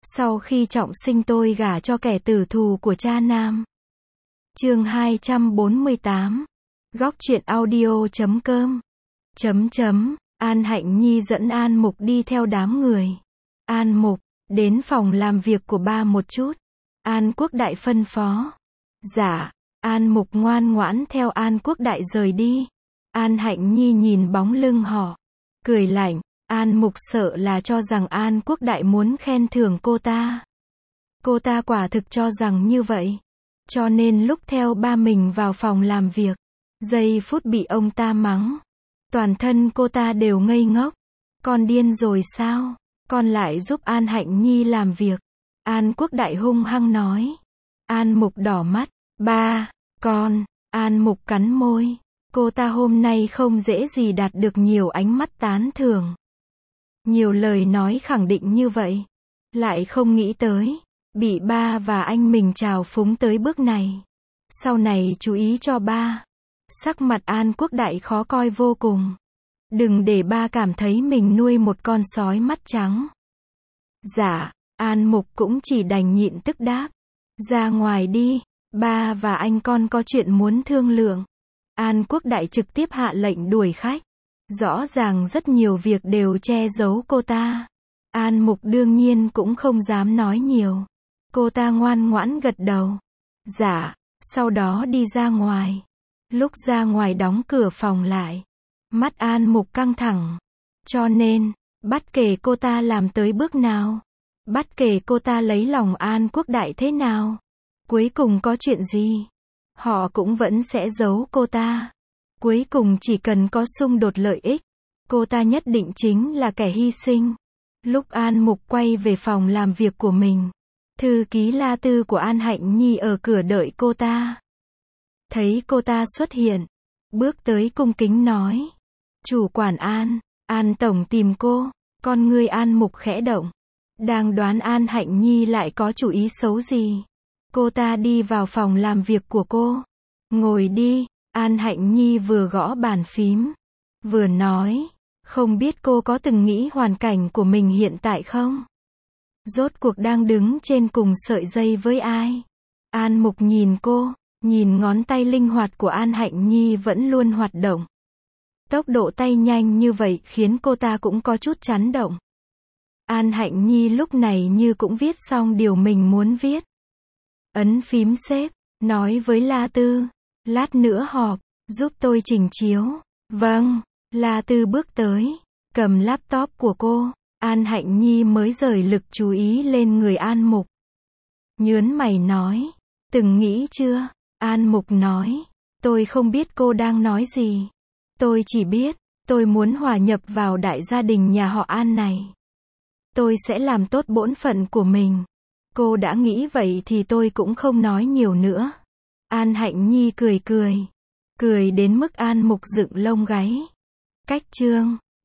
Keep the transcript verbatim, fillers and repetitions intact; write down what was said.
Sau khi trọng sinh tôi gả cho kẻ tử thù của cha Nam. Chương hai trăm bốn mươi tám. Góc truyện audio chấm com. Chấm chấm. An Hạnh Nhi dẫn An Mục đi theo đám người. An Mục, đến phòng làm việc của ba một chút. An Quốc Đại phân phó. Dạ. An Mục ngoan ngoãn theo An Quốc Đại rời đi. An Hạnh Nhi nhìn bóng lưng họ, cười lạnh. An Mục sợ là cho rằng An Quốc Đại muốn khen thưởng cô ta. Cô ta quả thực cho rằng như vậy. Cho nên lúc theo ba mình vào phòng làm việc, giây phút bị ông ta mắng, toàn thân cô ta đều ngây ngốc. Con điên rồi sao? Con lại giúp An Hạnh Nhi làm việc. An Quốc Đại hung hăng nói. An Mục đỏ mắt. Ba, con. An Mục cắn môi. Cô ta hôm nay không dễ gì đạt được nhiều ánh mắt tán thưởng, nhiều lời nói khẳng định như vậy. Lại không nghĩ tới, bị ba và anh mình trào phúng tới bước này. Sau này chú ý cho ba. Sắc mặt An Quốc Đại khó coi vô cùng. Đừng để ba cảm thấy mình nuôi một con sói mắt trắng. Dạ, An Mục cũng chỉ đành nhịn tức đáp. Ra ngoài đi, ba và anh con có chuyện muốn thương lượng. An Quốc Đại trực tiếp hạ lệnh đuổi khách. Rõ ràng rất nhiều việc đều che giấu cô ta. An Mục đương nhiên cũng không dám nói nhiều. Cô ta ngoan ngoãn gật đầu. Dạ, sau đó đi ra ngoài. Lúc ra ngoài đóng cửa phòng lại. Mắt An Mục căng thẳng. Cho nên, bất kể cô ta làm tới bước nào, bất kể cô ta lấy lòng An Quốc Đại thế nào, cuối cùng có chuyện gì, họ cũng vẫn sẽ giấu cô ta. Cuối cùng chỉ cần có xung đột lợi ích, cô ta nhất định chính là kẻ hy sinh. Lúc An Mục quay về phòng làm việc của mình, thư ký La Tư của An Hạnh Nhi ở cửa đợi cô ta. Thấy cô ta xuất hiện, bước tới cung kính nói. Chủ quản An, An Tổng tìm cô. Con ngươi An Mục khẽ động. Đang đoán An Hạnh Nhi lại có chủ ý xấu gì. Cô ta đi vào phòng làm việc của cô. Ngồi đi. An Hạnh Nhi vừa gõ bàn phím, vừa nói, không biết cô có từng nghĩ hoàn cảnh của mình hiện tại không? Rốt cuộc đang đứng trên cùng sợi dây với ai? An Mục nhìn cô, nhìn ngón tay linh hoạt của An Hạnh Nhi vẫn luôn hoạt động. Tốc độ tay nhanh như vậy khiến cô ta cũng có chút chấn động. An Hạnh Nhi lúc này như cũng viết xong điều mình muốn viết. Ấn phím xếp, nói với La Tư. Lát nữa họp, giúp tôi chỉnh chiếu. Vâng, La Tư bước tới, cầm laptop của cô. An Hạnh Nhi mới rời lực chú ý lên người An Mục. Nhớn mày nói, từng nghĩ chưa? An Mục nói, tôi không biết cô đang nói gì. Tôi chỉ biết, tôi muốn hòa nhập vào đại gia đình nhà họ An này. Tôi sẽ làm tốt bổn phận của mình. Cô đã nghĩ vậy thì tôi cũng không nói nhiều nữa. An Hạnh Nhi cười cười. Cười đến mức An Mục dựng lông gáy. Cách chương.